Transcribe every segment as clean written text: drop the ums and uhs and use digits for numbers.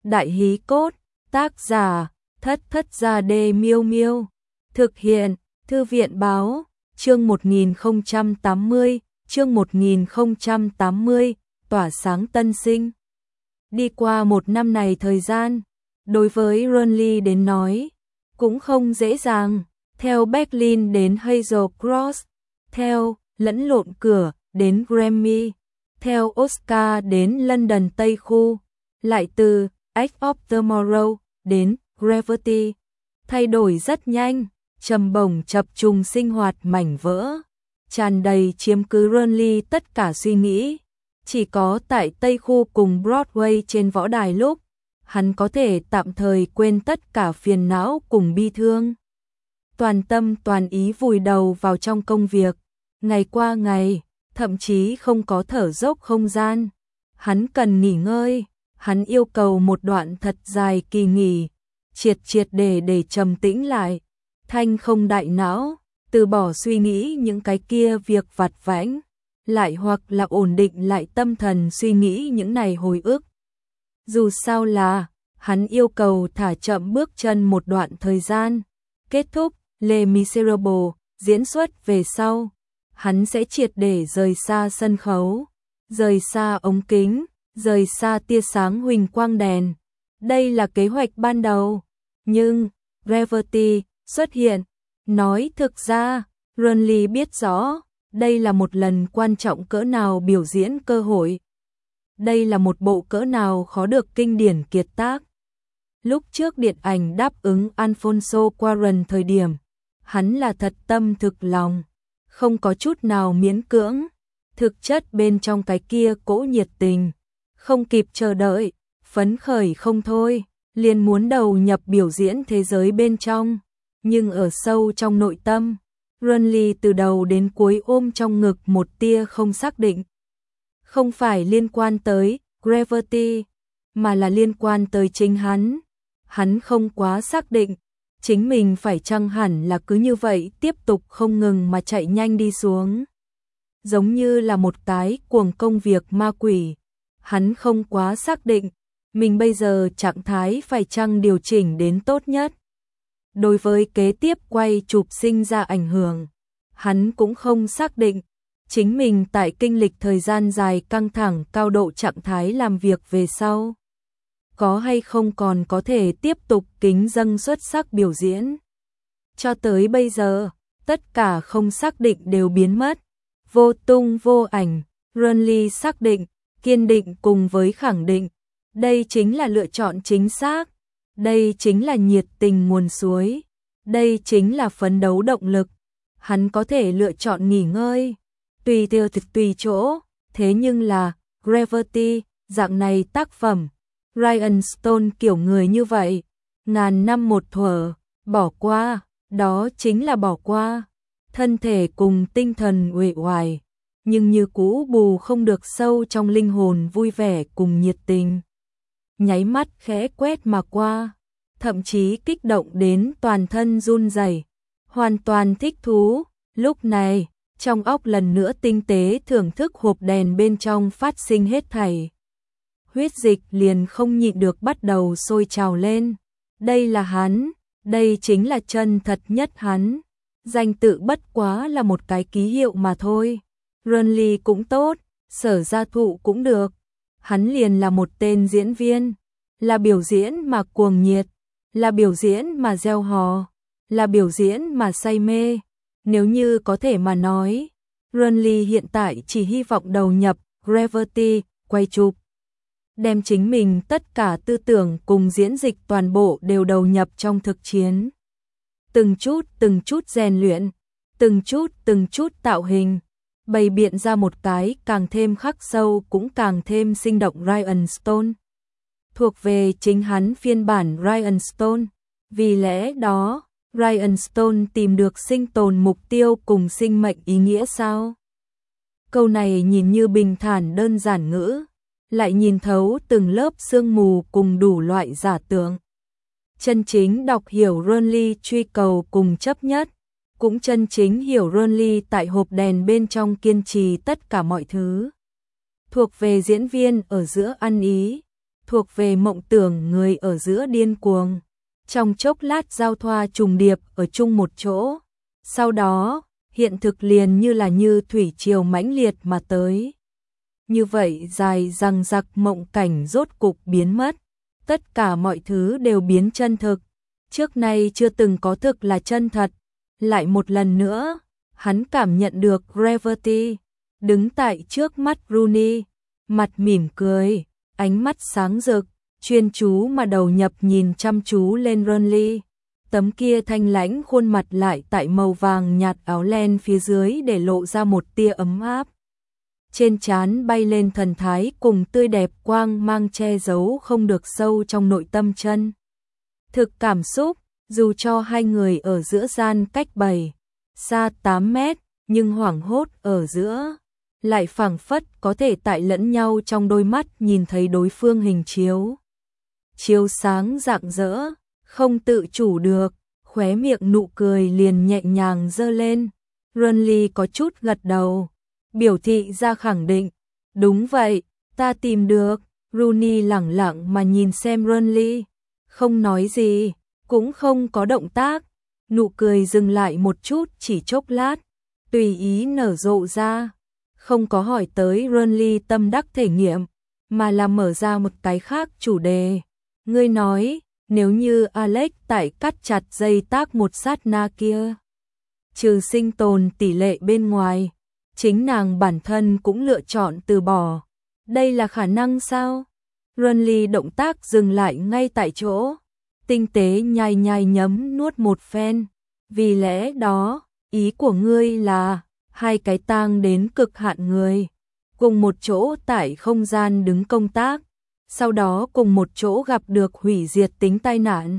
Đại hí cốt, tác giả, Thất Thất Gia Đê Miêu Miêu. Thực hiện, Thư viện báo, chương 1080, chương 1080, tỏa sáng tân sinh. Đi qua một năm này thời gian, đối với Renly đến nói, cũng không dễ dàng, theo Berlin đến Hazel Cross, theo lẫn lộn cửa đến Grammy, theo Oscar đến London Tây Khu, lại từ Edge of Tomorrow đến Gravity, thay đổi rất nhanh, trầm bổng chập trùng sinh hoạt mảnh vỡ, tràn đầy chiếm cứ Renly tất cả suy nghĩ. Chỉ có tại Tây Khu cùng Broadway trên võ đài lúc, hắn có thể tạm thời quên tất cả phiền não cùng bi thương. Toàn tâm toàn ý vùi đầu vào trong công việc, ngày qua ngày, thậm chí không có thở dốc không gian. Hắn cần nghỉ ngơi, hắn yêu cầu một đoạn thật dài kỳ nghỉ, triệt để trầm tĩnh lại, thanh không đại não, từ bỏ suy nghĩ những cái kia việc vặt vãnh, lại hoặc là ổn định lại tâm thần suy nghĩ những này hồi ức. Dù sao là, hắn yêu cầu thả chậm bước chân một đoạn thời gian, kết thúc Les Miserables diễn xuất về sau, hắn sẽ triệt để rời xa sân khấu, rời xa ống kính, rời xa tia sáng huỳnh quang đèn. Đây là kế hoạch ban đầu, nhưng Gravity xuất hiện, nói thực ra, Renly biết rõ, đây là một lần quan trọng cỡ nào biểu diễn cơ hội. Đây là một bộ cỡ nào khó được kinh điển kiệt tác. Lúc trước điện ảnh đáp ứng Alfonso Cuarón thời điểm, hắn là thật tâm thực lòng, không có chút nào miễn cưỡng, thực chất bên trong cái kia cỗ nhiệt tình, không kịp chờ đợi, phấn khởi không thôi, liền muốn đầu nhập biểu diễn thế giới bên trong, nhưng ở sâu trong nội tâm, Renly từ đầu đến cuối ôm trong ngực một tia không xác định. Không phải liên quan tới Gravity, mà là liên quan tới chính hắn. Hắn không quá xác định, chính mình phải chăng hẳn là cứ như vậy tiếp tục không ngừng mà chạy nhanh đi xuống. Giống như là một cái cuồng công việc ma quỷ. Hắn không quá xác định, mình bây giờ trạng thái phải chăng điều chỉnh đến tốt nhất. Đối với kế tiếp quay chụp sinh ra ảnh hưởng, hắn cũng không xác định, chính mình tại kinh lịch thời gian dài căng thẳng cao độ trạng thái làm việc về sau, có hay không còn có thể tiếp tục kính dâng xuất sắc biểu diễn. Cho tới bây giờ, tất cả không xác định đều biến mất, vô tung vô ảnh. Renly xác định, kiên định cùng với khẳng định, đây chính là lựa chọn chính xác, đây chính là nhiệt tình nguồn suối, đây chính là phấn đấu động lực. Hắn có thể lựa chọn nghỉ ngơi, tùy theo thực tùy chỗ, thế nhưng là Gravity, dạng này tác phẩm, Ryan Stone kiểu người như vậy, ngàn năm một thuở, bỏ qua, đó chính là bỏ qua, thân thể cùng tinh thần uể oải, nhưng như cũ bù không được sâu trong linh hồn vui vẻ cùng nhiệt tình. Nháy mắt khẽ quét mà qua, thậm chí kích động đến toàn thân run rẩy, hoàn toàn thích thú. Lúc này, trong óc lần nữa tinh tế thưởng thức hộp đèn bên trong phát sinh hết thảy. Huyết dịch liền không nhịn được bắt đầu sôi trào lên. Đây là hắn, đây chính là chân thật nhất hắn. Danh tự bất quá là một cái ký hiệu mà thôi. Renly cũng tốt, Sở Gia Thụ cũng được. Hắn liền là một tên diễn viên, là biểu diễn mà cuồng nhiệt, là biểu diễn mà gieo hò, là biểu diễn mà say mê. Nếu như có thể mà nói, Renly hiện tại chỉ hy vọng đầu nhập Gravity, quay chụp, đem chính mình tất cả tư tưởng cùng diễn dịch toàn bộ đều đầu nhập trong thực chiến. Từng chút rèn luyện, từng chút tạo hình, bày biện ra một cái càng thêm khắc sâu cũng càng thêm sinh động Ryan Stone. Thuộc về chính hắn phiên bản Ryan Stone, vì lẽ đó, Ryan Stone tìm được sinh tồn mục tiêu cùng sinh mệnh ý nghĩa sao? Câu này nhìn như bình thản đơn giản ngữ, lại nhìn thấu từng lớp sương mù cùng đủ loại giả tưởng. Chân chính đọc hiểu Renly truy cầu cùng chấp nhất, cũng chân chính hiểu Renly tại hộp đèn bên trong kiên trì tất cả mọi thứ. Thuộc về diễn viên ở giữa ăn ý, thuộc về mộng tưởng người ở giữa điên cuồng. Trong chốc lát giao thoa trùng điệp ở chung một chỗ. Sau đó, hiện thực liền như thủy triều mãnh liệt mà tới. Như vậy dài dằng dặc mộng cảnh rốt cục biến mất. Tất cả mọi thứ đều biến chân thực. Trước nay chưa từng có thực là chân thật. Lại một lần nữa, hắn cảm nhận được Gravity đứng tại trước mắt Rooney, mặt mỉm cười, ánh mắt sáng rực, chuyên chú mà đầu nhập nhìn chăm chú lên Rooney. Tấm kia thanh lãnh khuôn mặt lại tại màu vàng nhạt áo len phía dưới để lộ ra một tia ấm áp. Trên trán bay lên thần thái cùng tươi đẹp quang mang che giấu không được sâu trong nội tâm chân. Thực cảm xúc, dù cho hai người ở giữa gian cách 7, xa 8 mét, nhưng hoảng hốt ở giữa, lại phảng phất có thể tại lẫn nhau trong đôi mắt nhìn thấy đối phương hình chiếu. Chiếu sáng rạng rỡ, không tự chủ được, khóe miệng nụ cười liền nhẹ nhàng giơ lên. Runley có chút gật đầu, biểu thị ra khẳng định. Đúng vậy, ta tìm được. Rooney lẳng lặng mà nhìn xem Runley, không nói gì, cũng không có động tác. Nụ cười dừng lại một chút chỉ chốc lát, tùy ý nở rộ ra. Không có hỏi tới Runley tâm đắc thể nghiệm, mà là mở ra một cái khác chủ đề. Ngươi nói, nếu như Alex tại cắt chặt dây tác một sát na kia, trừ sinh tồn tỷ lệ bên ngoài, chính nàng bản thân cũng lựa chọn từ bỏ. Đây là khả năng sao? Runley động tác dừng lại ngay tại chỗ, tinh tế nhai nhai nhấm nuốt một phen. Vì lẽ đó, ý của ngươi là hai cái tang đến cực hạn người, cùng một chỗ tại không gian đứng công tác, sau đó cùng một chỗ gặp được hủy diệt tính tai nạn.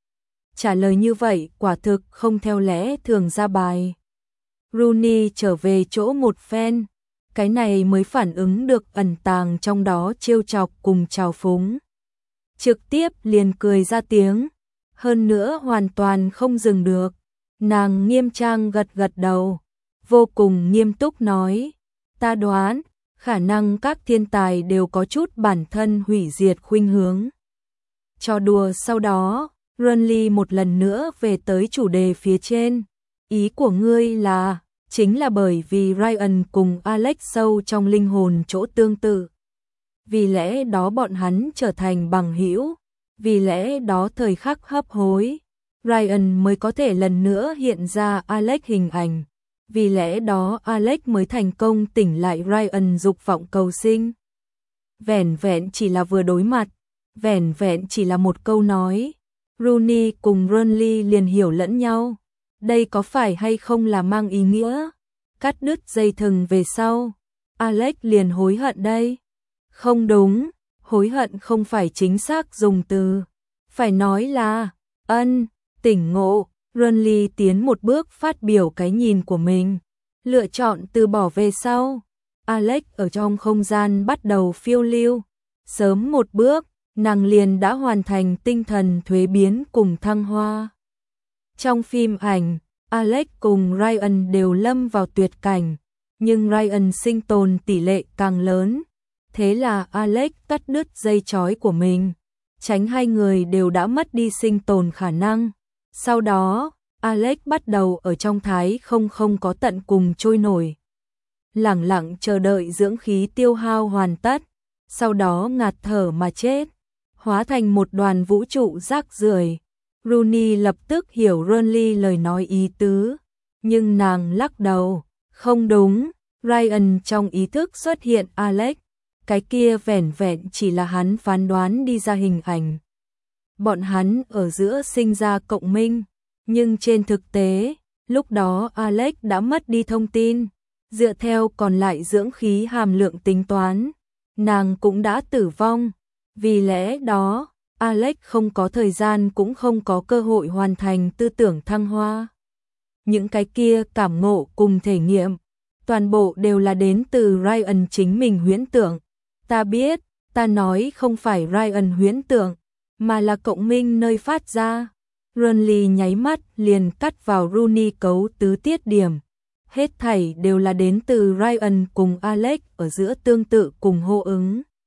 Trả lời như vậy quả thực không theo lẽ thường ra bài. Rooney trở về chỗ một phen, cái này mới phản ứng được ẩn tàng trong đó trêu chọc cùng trào phúng. Trực tiếp liền cười ra tiếng, hơn nữa hoàn toàn không dừng được. Nàng nghiêm trang gật gật đầu, vô cùng nghiêm túc nói, ta đoán, khả năng các thiên tài đều có chút bản thân hủy diệt khuynh hướng. Trò đùa sau đó, Runley một lần nữa về tới chủ đề phía trên. Ý của ngươi là, chính là bởi vì Ryan cùng Alex sâu trong linh hồn chỗ tương tự. Vì lẽ đó bọn hắn trở thành bằng hữu, vì lẽ đó thời khắc hấp hối, Ryan mới có thể lần nữa hiện ra Alex hình ảnh. Vì lẽ đó Alex mới thành công tỉnh lại Ryan dục vọng cầu sinh. Vẻn vẹn chỉ là vừa đối mặt, vẻn vẹn chỉ là một câu nói, Rooney cùng Runley liền hiểu lẫn nhau. Đây có phải hay không là mang ý nghĩa cắt đứt dây thừng về sau, Alex liền hối hận đây? Không đúng, hối hận không phải chính xác dùng từ, phải nói là tỉnh ngộ. Runley tiến một bước phát biểu cái nhìn của mình, lựa chọn từ bỏ về sau. Alex ở trong không gian bắt đầu phiêu lưu, sớm một bước, nàng liền đã hoàn thành tinh thần thuế biến cùng thăng hoa. Trong phim ảnh, Alex cùng Ryan đều lâm vào tuyệt cảnh, nhưng Ryan sinh tồn tỷ lệ càng lớn. Thế là Alex cắt đứt dây chói của mình, tránh hai người đều đã mất đi sinh tồn khả năng. Sau đó, Alex bắt đầu ở trong thái không có tận cùng trôi nổi. Lẳng lặng chờ đợi dưỡng khí tiêu hao hoàn tất, sau đó ngạt thở mà chết, hóa thành một đoàn vũ trụ rác rưởi. Rooney lập tức hiểu Runley lời nói ý tứ, nhưng nàng lắc đầu, không đúng, Ryan trong ý thức xuất hiện Alex, cái kia vẻn vẹn chỉ là hắn phán đoán đi ra hình ảnh. Bọn hắn ở giữa sinh ra cộng minh, nhưng trên thực tế, lúc đó Alex đã mất đi thông tin, dựa theo còn lại dưỡng khí hàm lượng tính toán, nàng cũng đã tử vong. Vì lẽ đó, Alex không có thời gian cũng không có cơ hội hoàn thành tư tưởng thăng hoa. Những cái kia cảm ngộ cùng thể nghiệm, toàn bộ đều là đến từ Ryan chính mình huyễn tưởng. Ta biết, ta nói không phải Ryan huyễn tưởng, mà là cộng minh nơi phát ra. Runley nháy mắt liền cắt vào Rooney cấu tứ tiết điểm. Hết thảy đều là đến từ Ryan cùng Alex ở giữa tương tự cùng hô ứng.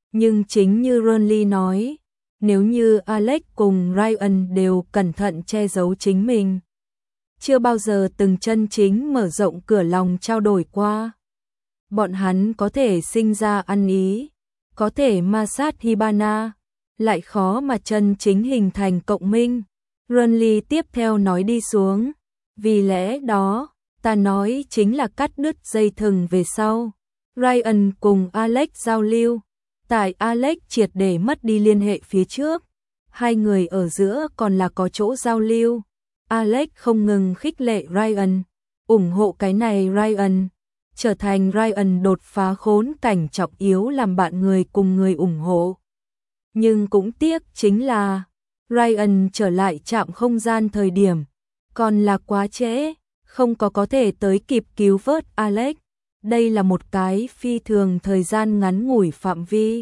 Nhưng chính như Ronly nói, nếu như Alex cùng Ryan đều cẩn thận che giấu chính mình, chưa bao giờ từng chân chính mở rộng cửa lòng trao đổi qua, bọn hắn có thể sinh ra ăn ý, có thể ma sát Hibana, lại khó mà chân chính hình thành cộng minh. Ronly tiếp theo nói đi xuống, vì lẽ đó, ta nói chính là cắt đứt dây thừng về sau. Ryan cùng Alex giao lưu, tại Alex triệt để mất đi liên hệ phía trước, hai người ở giữa còn là có chỗ giao lưu. Alex không ngừng khích lệ Ryan, ủng hộ cái này Ryan, trở thành Ryan đột phá khốn cảnh trọng yếu làm bạn người cùng người ủng hộ. Nhưng cũng tiếc chính là Ryan trở lại trạm không gian thời điểm còn là quá trễ, không có thể tới kịp cứu vớt Alex. Đây là một cái phi thường thời gian ngắn ngủi phạm vi.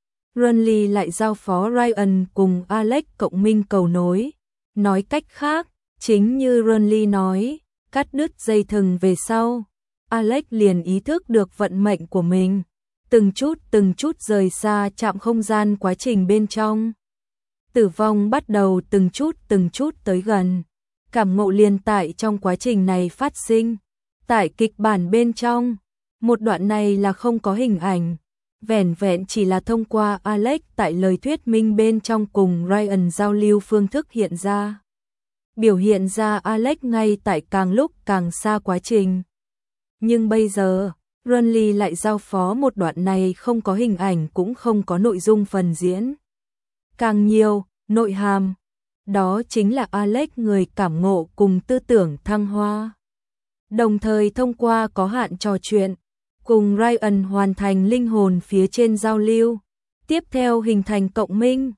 Ronly lại giao phó Ryan cùng Alex cộng minh cầu nối. Nói cách khác, chính như Ronly nói, cắt đứt dây thừng về sau, Alex liền ý thức được vận mệnh của mình, từng chút rời xa trạm không gian quá trình bên trong. Tử vong bắt đầu từng chút tới gần. Cảm ngộ liền tại trong quá trình này phát sinh. Tại kịch bản bên trong, một đoạn này là không có hình ảnh, vẻn vẹn chỉ là thông qua Alex tại lời thuyết minh bên trong cùng Ryan giao lưu phương thức hiện ra. Biểu hiện ra Alex ngay tại càng lúc càng xa quá trình. Nhưng bây giờ, Ronly lại giao phó một đoạn này không có hình ảnh cũng không có nội dung phần diễn. Càng nhiều, nội hàm. Đó chính là Alex người cảm ngộ cùng tư tưởng thăng hoa. Đồng thời thông qua có hạn trò chuyện, cùng Ryan hoàn thành linh hồn phía trên giao lưu. Tiếp theo hình thành cộng minh.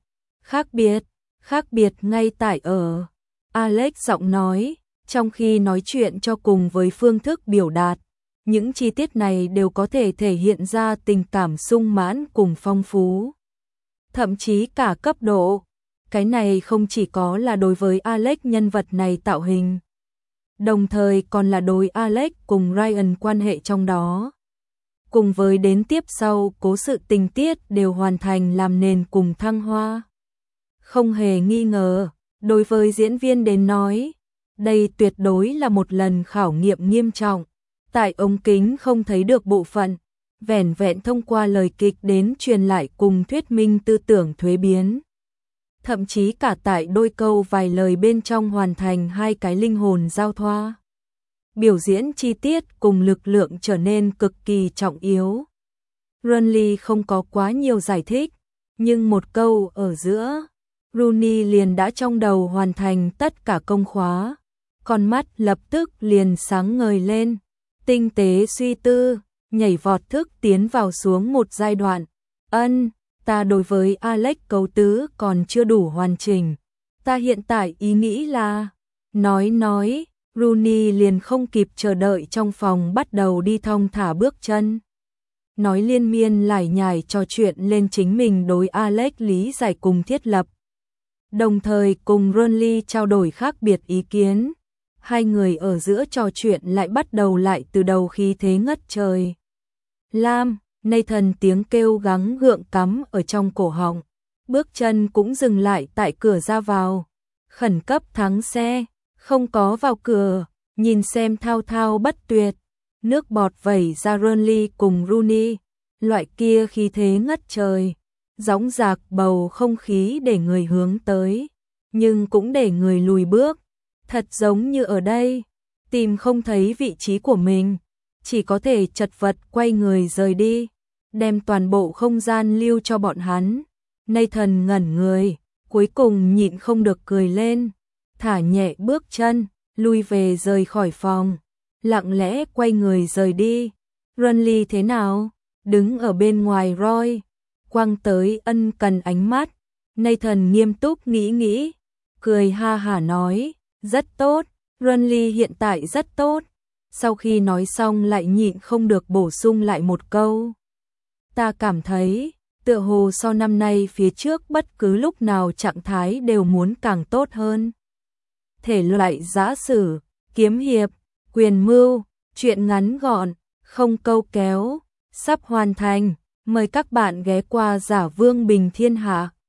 Khác biệt ngay tại ở Alex giọng nói, trong khi nói chuyện cho cùng với phương thức biểu đạt. Những chi tiết này đều có thể thể hiện ra tình cảm sung mãn cùng phong phú. Thậm chí cả cấp độ. Cái này không chỉ có là đối với Alex nhân vật này tạo hình, đồng thời còn là đối Alex cùng Ryan quan hệ trong đó. Cùng với đến tiếp sau cố sự tình tiết đều hoàn thành làm nền cùng thăng hoa. Không hề nghi ngờ, đối với diễn viên đến nói, đây tuyệt đối là một lần khảo nghiệm nghiêm trọng. Tại ống kính không thấy được bộ phận, vẻn vẹn thông qua lời kịch đến truyền lại cùng thuyết minh tư tưởng thuế biến. Thậm chí cả tại đôi câu vài lời bên trong hoàn thành hai cái linh hồn giao thoa. Biểu diễn chi tiết cùng lực lượng trở nên cực kỳ trọng yếu. Ronly không có quá nhiều giải thích, nhưng một câu ở giữa, Rooney liền đã trong đầu hoàn thành tất cả công khóa. Con mắt lập tức liền sáng ngời lên, tinh tế suy tư, nhảy vọt thức tiến vào xuống một giai đoạn. Ta đối với Alex cấu tứ còn chưa đủ hoàn chỉnh. Ta hiện tại ý nghĩ là... Nói, Rooney liền không kịp chờ đợi trong phòng bắt đầu đi thong thả bước chân. Nói liên miên lải nhải trò chuyện lên chính mình đối Alex lý giải cùng thiết lập. Đồng thời cùng Ronly trao đổi khác biệt ý kiến. Hai người ở giữa trò chuyện lại bắt đầu lại từ đầu khí thế ngất trời. Lam, Nathan tiếng kêu gắng gượng cắm ở trong cổ họng. Bước chân cũng dừng lại tại cửa ra vào. Khẩn cấp thắng xe, không có vào cửa, nhìn xem thao thao bất tuyệt. Nước bọt vẩy ra Ronly cùng Rooney, loại kia khí thế ngất trời. Dõng dạc bầu không khí để người hướng tới, nhưng cũng để người lùi bước. Thật giống như ở đây, tìm không thấy vị trí của mình, chỉ có thể chật vật quay người rời đi, đem toàn bộ không gian lưu cho bọn hắn. Nathan ngẩn người, cuối cùng nhịn không được cười lên, thả nhẹ bước chân, lui về rời khỏi phòng, lặng lẽ quay người rời đi. Ronly thế nào? Đứng ở bên ngoài Roy, quăng tới ân cần ánh mắt. Nathan nghiêm túc nghĩ, cười ha hả nói, rất tốt, Ronly hiện tại rất tốt. Sau khi nói xong lại nhịn không được bổ sung lại một câu. Ta cảm thấy, tựa hồ so năm nay phía trước bất cứ lúc nào trạng thái đều muốn càng tốt hơn. Thể loại giã sử, kiếm hiệp, quyền mưu, truyện ngắn gọn, không câu kéo, sắp hoàn thành. Mời các bạn ghé qua Giả Vương Bình Thiên Hạ.